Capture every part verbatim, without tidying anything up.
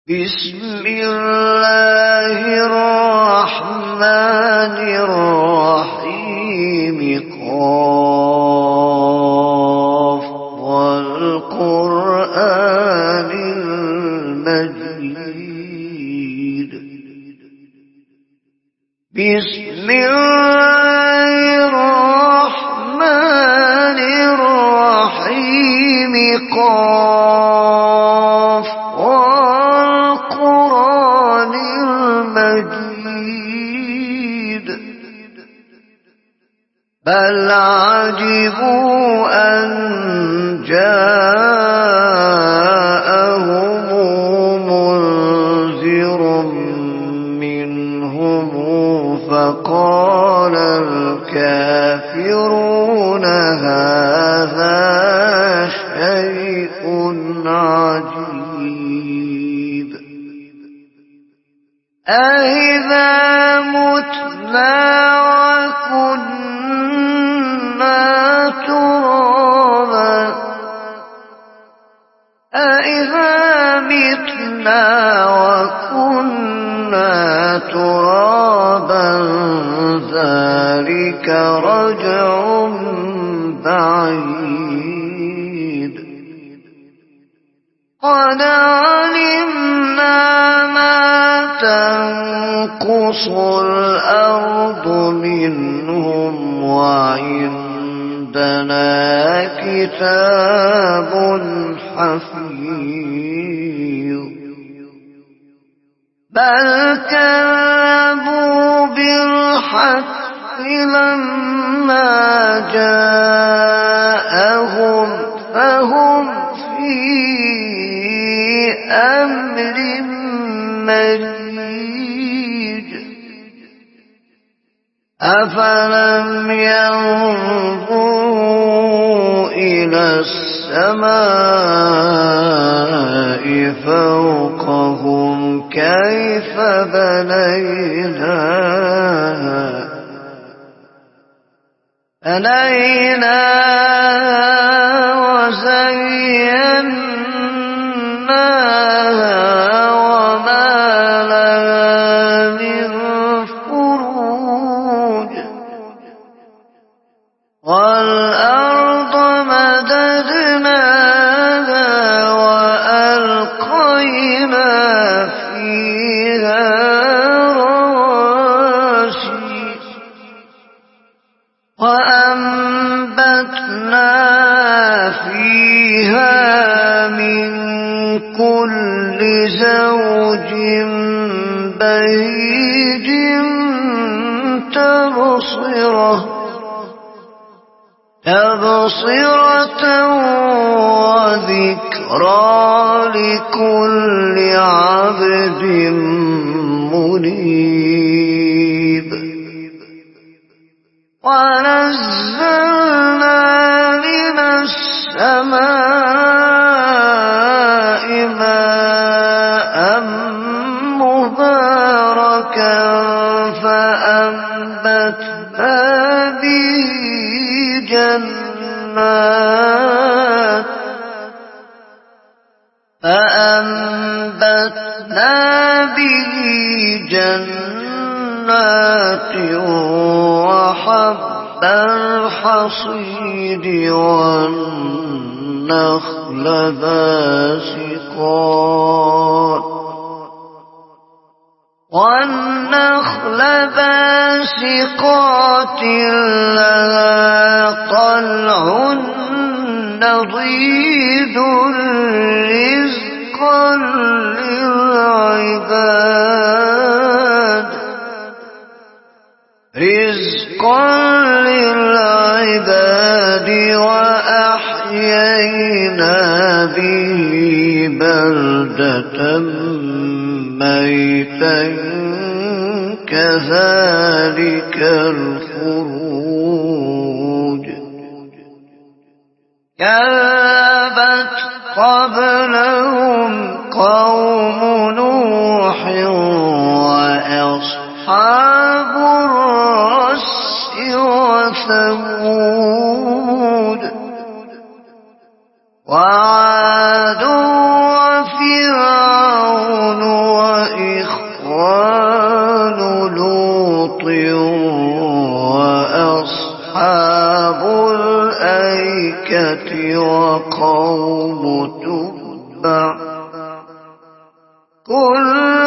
بسم الله الرحمن الرحيم قاف والقرآن المجيد بسم الله الرحمن الرحيم قاف والقرآن المجيد بل عجبوا أن جاءهم منذر منهم فقال الكافرون هذا شيء عجيب أإذا متنا وكنا ترابا أإذا متنا وكنا ترابا ذلك رجع بعيد قد علمنا ما تنقص الأرض منهم وعندنا كتاب حفيظ بل كذبوا بالحق لما جاءهم فهم في أمر مريج أفلم ينظروا إلى السماء فوقهم كيف بنيناها بنيناها وزيناها وما لها من فروج والأرض مددناها وألقينا فيها رواسي وأنبتنا فيها من كل زوج بهيج تبصرة تبصرة وذكرى لكل عبد منيب ونزلنا من السماء ماء مباركا فأنبتنا به جنات فأنبتنا به جنات وحب الحصيد والنخل باسقات والنخل باسقات لها طلع نضيد رزقا للعباد رزقا للعباد وأحيينا به بلدة ميتا كذلك الخروج كذبت قبلهم قوم نوح وأصحاب الرس وثمود وعاد وفرعون كل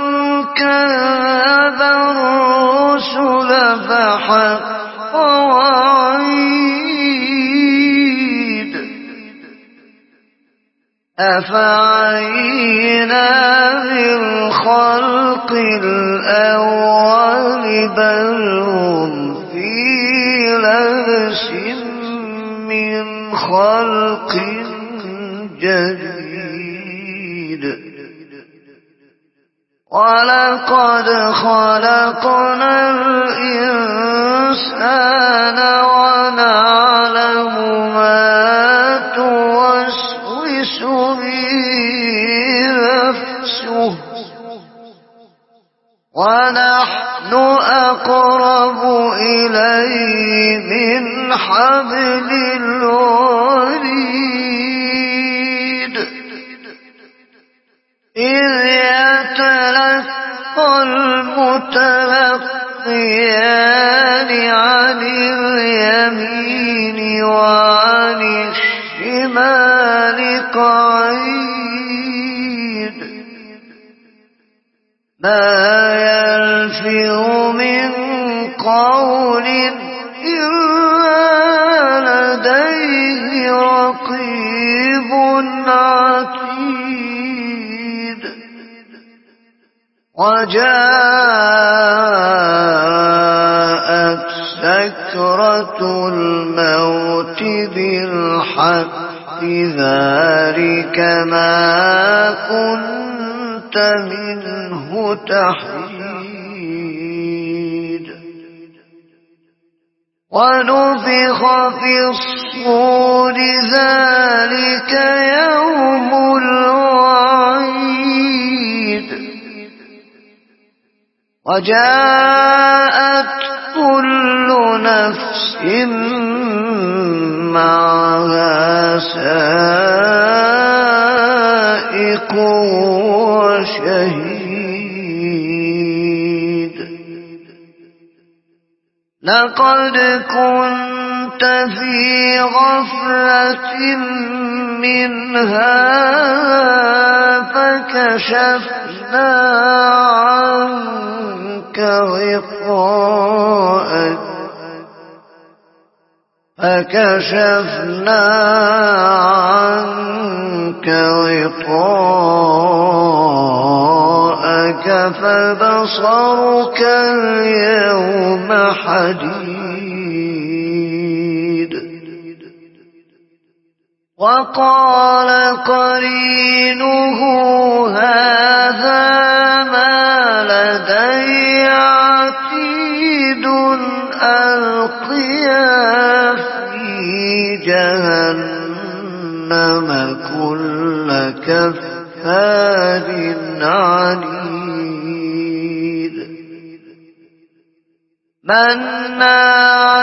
كذب الرسل فحق وعيد أفعينا بالخلق الأول بل هم في لبس من خلق جديد ولقد خلقنا الإنسان ونعلم ما توسوس به نفسه ونحن أقرب إليه من حبل الوريد إذ يتلقى المتلقيان عن اليمين وعن الشمال قعيد ما يلفظ من قول إلا لديه رقيب عتيد وجاءت سكرة الموت بالحق ذلك ما كنت منه تحيد ونفخ في الصور ذلك يوم الوعيد وجاءت كل نفس معها سائق وشهيد لقد كنت في غفلة من هذا فكشفنا عنك غطاءك فكشفنا عنك غطاءك فبصرك اليوم حديد وقال قرينه هذا ما لدي عتيد ألقيا في جهنم كل كفار عنيد مناع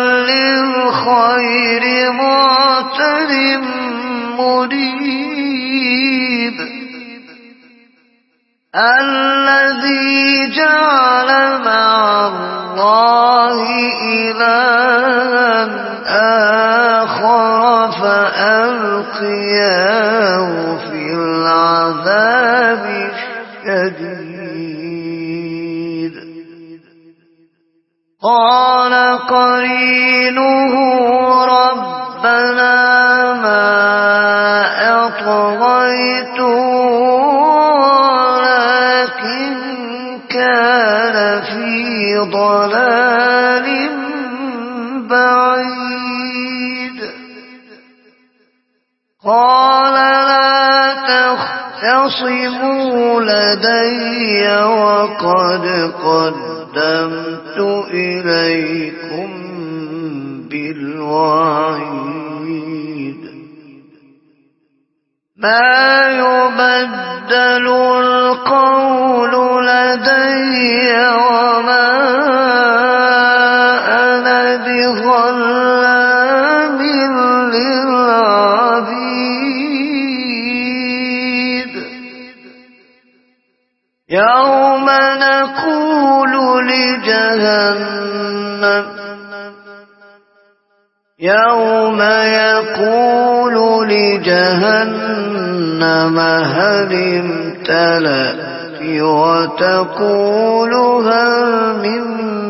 للخير معتد مريب الذي جعل مع الله إلها آخر فألقياه في العذاب الشديد قال قرينه ربنا ما أطغيته ولكن كان في ضلال بعيد قال لا تختصموا لدي وقد قدمت إليكم بالوعيد ما يبدل القول لدي وما أنا بظلام للعبيد يوم نقول لجهنم يوم يقول لجهنم هل امتلأت وتقول هل من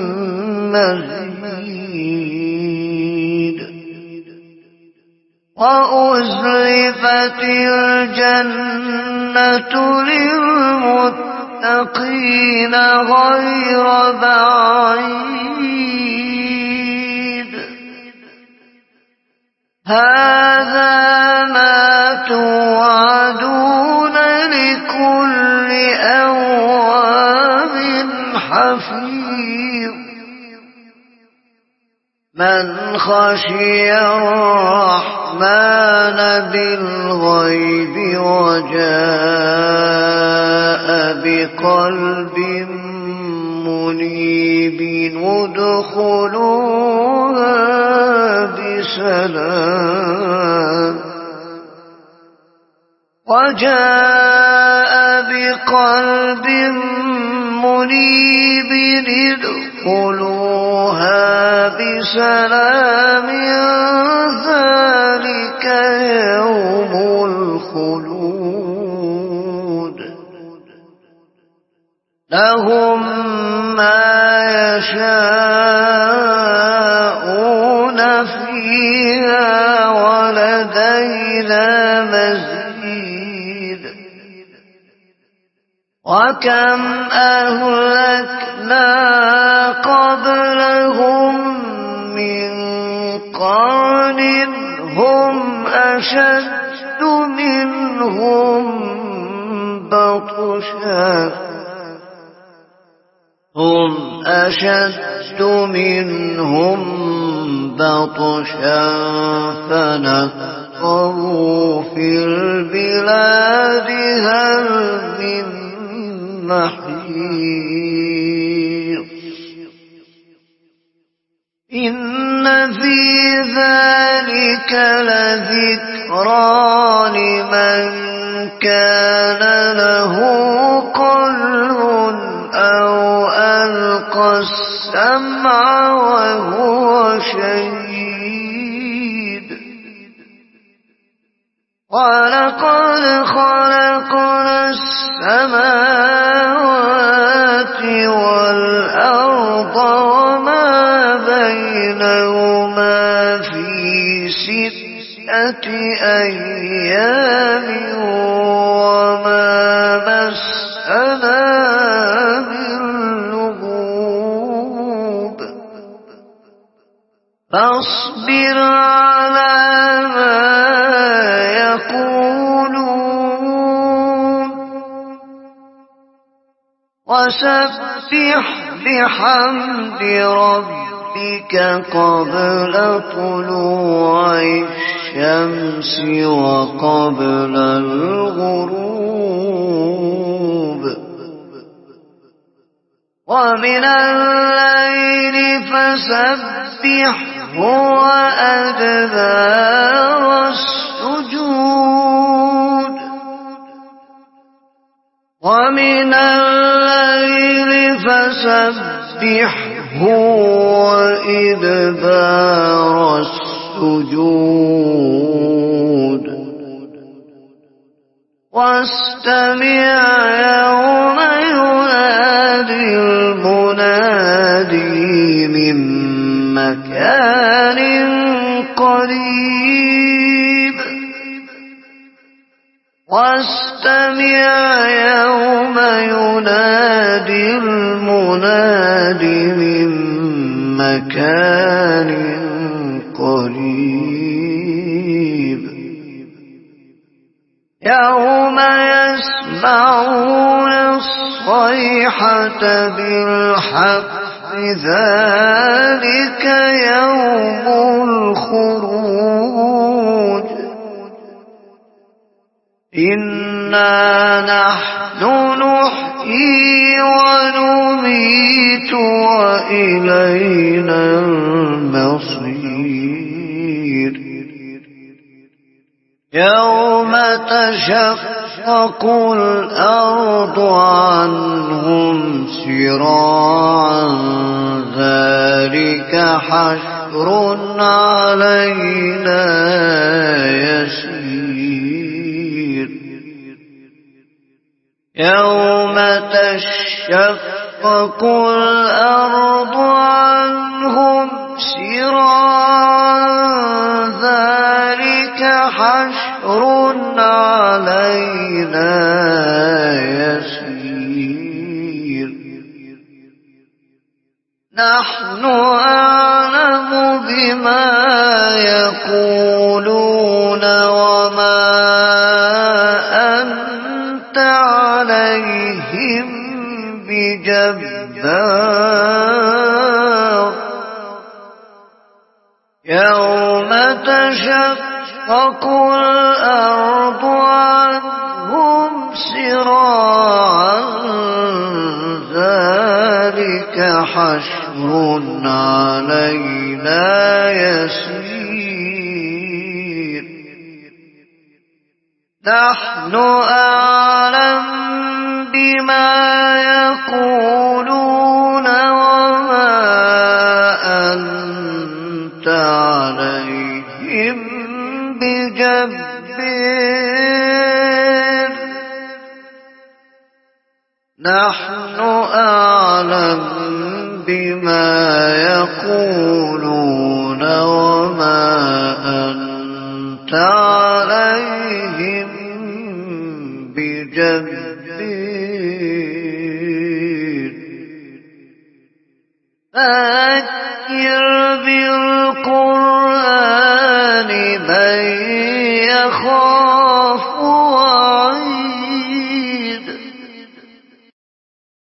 مزيد وأزلفت الجنة للمتقين غير بعيد هذا ما توعدون لكل أواب حفيظ من خشي الرحمن بالغيب وجاء بقلب منيب ادخلوها بسلام وجاء بقلب منيب ادخلوها بسلام ذلك يوم الخلود لهم ما يشاءون فيها ولدينا مزيد وكم أهلكنا قبلهم من قرن هم أشد منهم بطشا هم أشد منهم بطشا فنقروا في البلاد هل من محيص إن في ذلك لذكرى لمن كان له قلب أو ألقى السمع وهو شهيد ولقد خلقنا السماوات والأرض وما بينهما في ستة أيام وما مسنا من لغوب فاصبر على ما يقولون وسبح بحمد ربك قبل طلوع الشمس وقبل الغروب ومن الليل فسبحه وأدبار السجود ومن الليل فسبحه وإدبار السجود واستمع يوم ينادي المنادي من مكان قريب واستمع يوم ينادي المنادي من مكان قريب يوم يسمعون الصيحة بالحق ذلك يوم الخروج إنا نحن نحيي ونميت وإلينا المصير يوم تشقق الأرض عنهم سراعا ذلك حشر علينا يسير يوم تشقق الأرض عنهم سراعا ذلك حشر علينا يسير نحن أعلم بما يقولون وما أنت عليهم بجبار يوم تشقق الأرض عنهم سراعا ذلك حشر علينا يسير نحن أعلم بما يقولون وما أنت عليهم بجبار نحن أعلم بما يقولون وما أنت عليهم بجبار